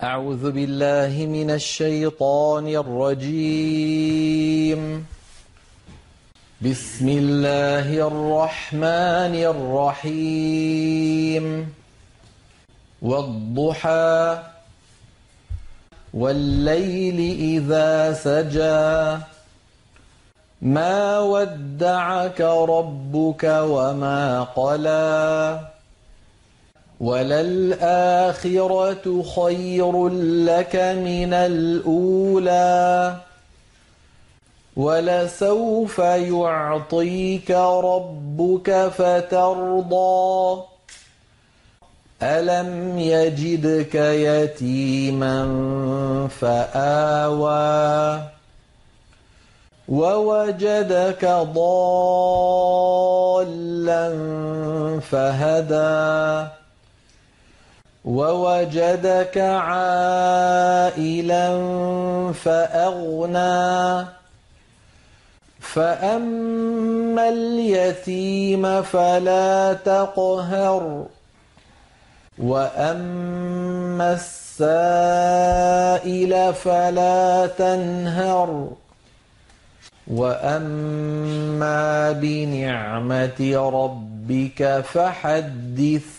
أعوذ بالله من الشيطان الرجيم. بسم الله الرحمن الرحيم. والضحى والليل إذا سجى ما ودعك ربك وما قلى وللآخرة خير لك من الأولى ولسوف يعطيك ربك فترضى ألم يجدك يتيما فآوى ووجدك ضالا فهدى ووجدك عائلا فأغنى فأما اليتيم فلا تقهر وأما السائل فلا تنهر وأما بنعمة ربك فحدث